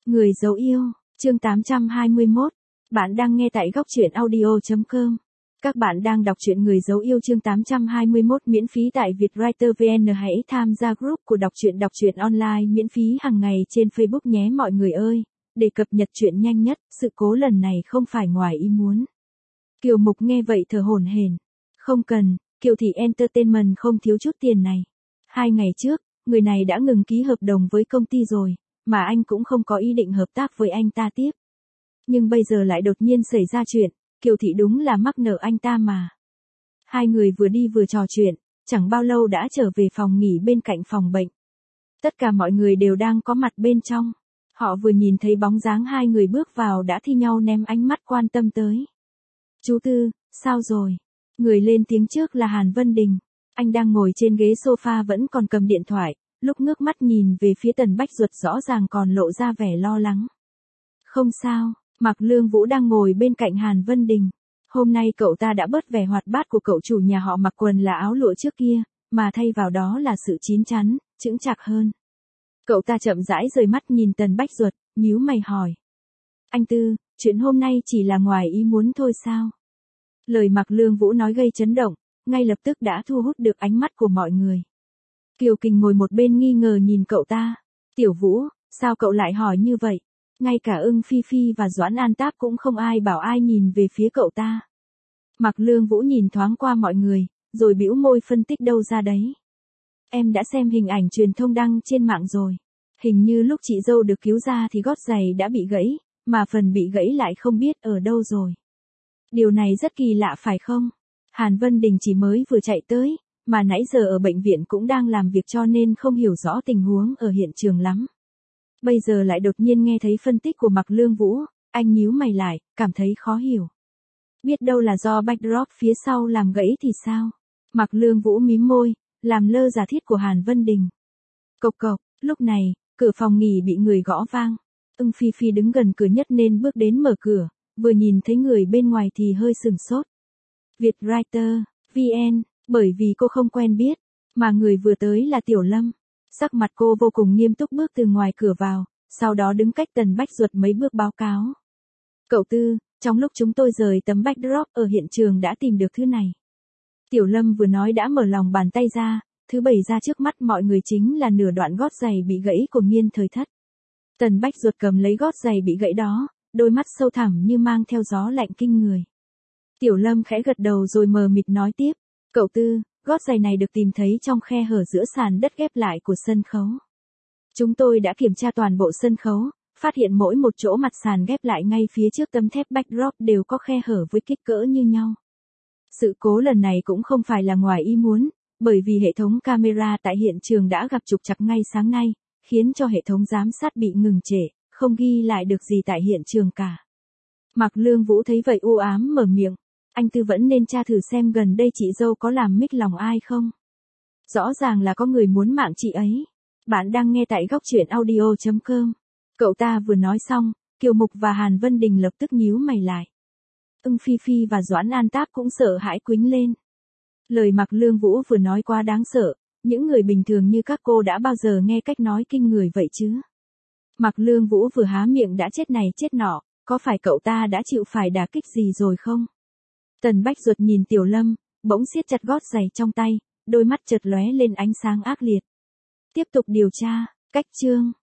Người dấu yêu, chương 821. Bạn đang nghe tại góc truyện audio.com. Các bạn đang đọc truyện Người dấu yêu chương 821 miễn phí tại Vietwriter VN. Hãy tham gia group của đọc truyện online miễn phí hàng ngày trên Facebook nhé mọi người ơi, để cập nhật truyện nhanh nhất. Sự cố lần này không phải ngoài ý muốn. Kiều Mục nghe vậy thở hổn hển. Không cần, Kiều Thị Entertainment không thiếu chút tiền này. 2 ngày trước, người này đã ngừng ký hợp đồng với công ty rồi, mà anh cũng không có ý định hợp tác với anh ta tiếp. Nhưng bây giờ lại đột nhiên xảy ra chuyện, Kiều Thị đúng là mắc nợ anh ta mà. Hai người vừa đi vừa trò chuyện, chẳng bao lâu đã trở về phòng nghỉ bên cạnh phòng bệnh. Tất cả mọi người đều đang có mặt bên trong. Họ vừa nhìn thấy bóng dáng hai người bước vào đã thi nhau ném ánh mắt quan tâm tới. Chú Tư, sao rồi? Người lên tiếng trước là Hàn Vân Đình. Anh đang ngồi trên ghế sofa vẫn còn cầm điện thoại, lúc ngước mắt nhìn về phía Tần Bách Duật rõ ràng còn lộ ra vẻ lo lắng. Không sao, Mạc Lương Vũ đang ngồi bên cạnh Hàn Vân Đình. Hôm nay cậu ta đã bớt vẻ hoạt bát của cậu chủ nhà họ mặc quần là áo lụa trước kia, mà thay vào đó là sự chín chắn, chững chạc hơn. Cậu ta chậm rãi rời mắt nhìn Tần Bách Duật, nhíu mày hỏi. Anh Tư, chuyện hôm nay chỉ là ngoài ý muốn thôi sao? Lời Mạc Lương Vũ nói gây chấn động, ngay lập tức đã thu hút được ánh mắt của mọi người. Kiều Kình ngồi một bên nghi ngờ nhìn cậu ta. Tiểu Vũ, sao cậu lại hỏi như vậy? Ngay cả Ưng Phi Phi và Doãn An Táp cũng không ai bảo ai nhìn về phía cậu ta. Mạc Lương Vũ nhìn thoáng qua mọi người, rồi bĩu môi phân tích đâu ra đấy. Em đã xem hình ảnh truyền thông đăng trên mạng rồi. Hình như lúc chị dâu được cứu ra thì gót giày đã bị gãy, mà phần bị gãy lại không biết ở đâu rồi. Điều này rất kỳ lạ phải không? Hàn Vân Đình chỉ mới vừa chạy tới, mà nãy giờ ở bệnh viện cũng đang làm việc cho nên không hiểu rõ tình huống ở hiện trường lắm. Bây giờ lại đột nhiên nghe thấy phân tích của Mạc Lương Vũ, anh nhíu mày lại, cảm thấy khó hiểu. Biết đâu là do backdrop phía sau làm gãy thì sao? Mạc Lương Vũ mím môi, làm lơ giả thiết của Hàn Vân Đình. Cộc cộc, lúc này, cửa phòng nghỉ bị người gõ vang. Ưng Phi Phi đứng gần cửa nhất nên bước đến mở cửa, vừa nhìn thấy người bên ngoài thì hơi sửng sốt. Vietwriter, VN, bởi vì cô không quen biết, mà người vừa tới là Tiểu Lâm. Sắc mặt cô vô cùng nghiêm túc bước từ ngoài cửa vào, sau đó đứng cách Tần Bách Duật mấy bước báo cáo. Cậu Tư, trong lúc chúng tôi rời tấm backdrop ở hiện trường đã tìm được thứ này. Tiểu Lâm vừa nói đã mở lòng bàn tay ra, thứ bày ra trước mắt mọi người chính là nửa đoạn gót giày bị gãy của Nghiên Thời Thất. Tần Bách Duật cầm lấy gót giày bị gãy đó, đôi mắt sâu thẳm như mang theo gió lạnh kinh người. Tiểu Lâm khẽ gật đầu rồi mờ mịt nói tiếp. Cậu Tư, gót giày này được tìm thấy trong khe hở giữa sàn đất ghép lại của sân khấu. Chúng tôi đã kiểm tra toàn bộ sân khấu, phát hiện mỗi một chỗ mặt sàn ghép lại ngay phía trước tấm thép backdrop đều có khe hở với kích cỡ như nhau. Sự cố lần này cũng không phải là ngoài ý muốn, bởi vì hệ thống camera tại hiện trường đã gặp trục trặc ngay sáng nay, khiến cho hệ thống giám sát bị ngừng trệ, không ghi lại được gì tại hiện trường cả. Mạc Lương Vũ thấy vậy u ám mở miệng. Anh Tư vẫn nên tra thử xem gần đây chị dâu có làm mích lòng ai không. Rõ ràng là có người muốn mạng chị ấy. Bạn đang nghe tại góc truyện audio.com. Cậu ta vừa nói xong, Kiều Mục và Hàn Vân Đình lập tức nhíu mày lại. Ưng Phi Phi và Doãn An Táp cũng sợ hãi quýnh lên. Lời Mạc Lương Vũ vừa nói quá đáng sợ, những người bình thường như các cô đã bao giờ nghe cách nói kinh người vậy chứ. Mạc Lương Vũ vừa há miệng đã chết này chết nọ, có phải cậu ta đã chịu phải đả kích gì rồi không? Tần Bách Duật nhìn Tiểu Lâm, bỗng siết chặt gót giày trong tay, đôi mắt chợt lóe lên ánh sáng ác liệt. Tiếp tục điều tra, cách chương.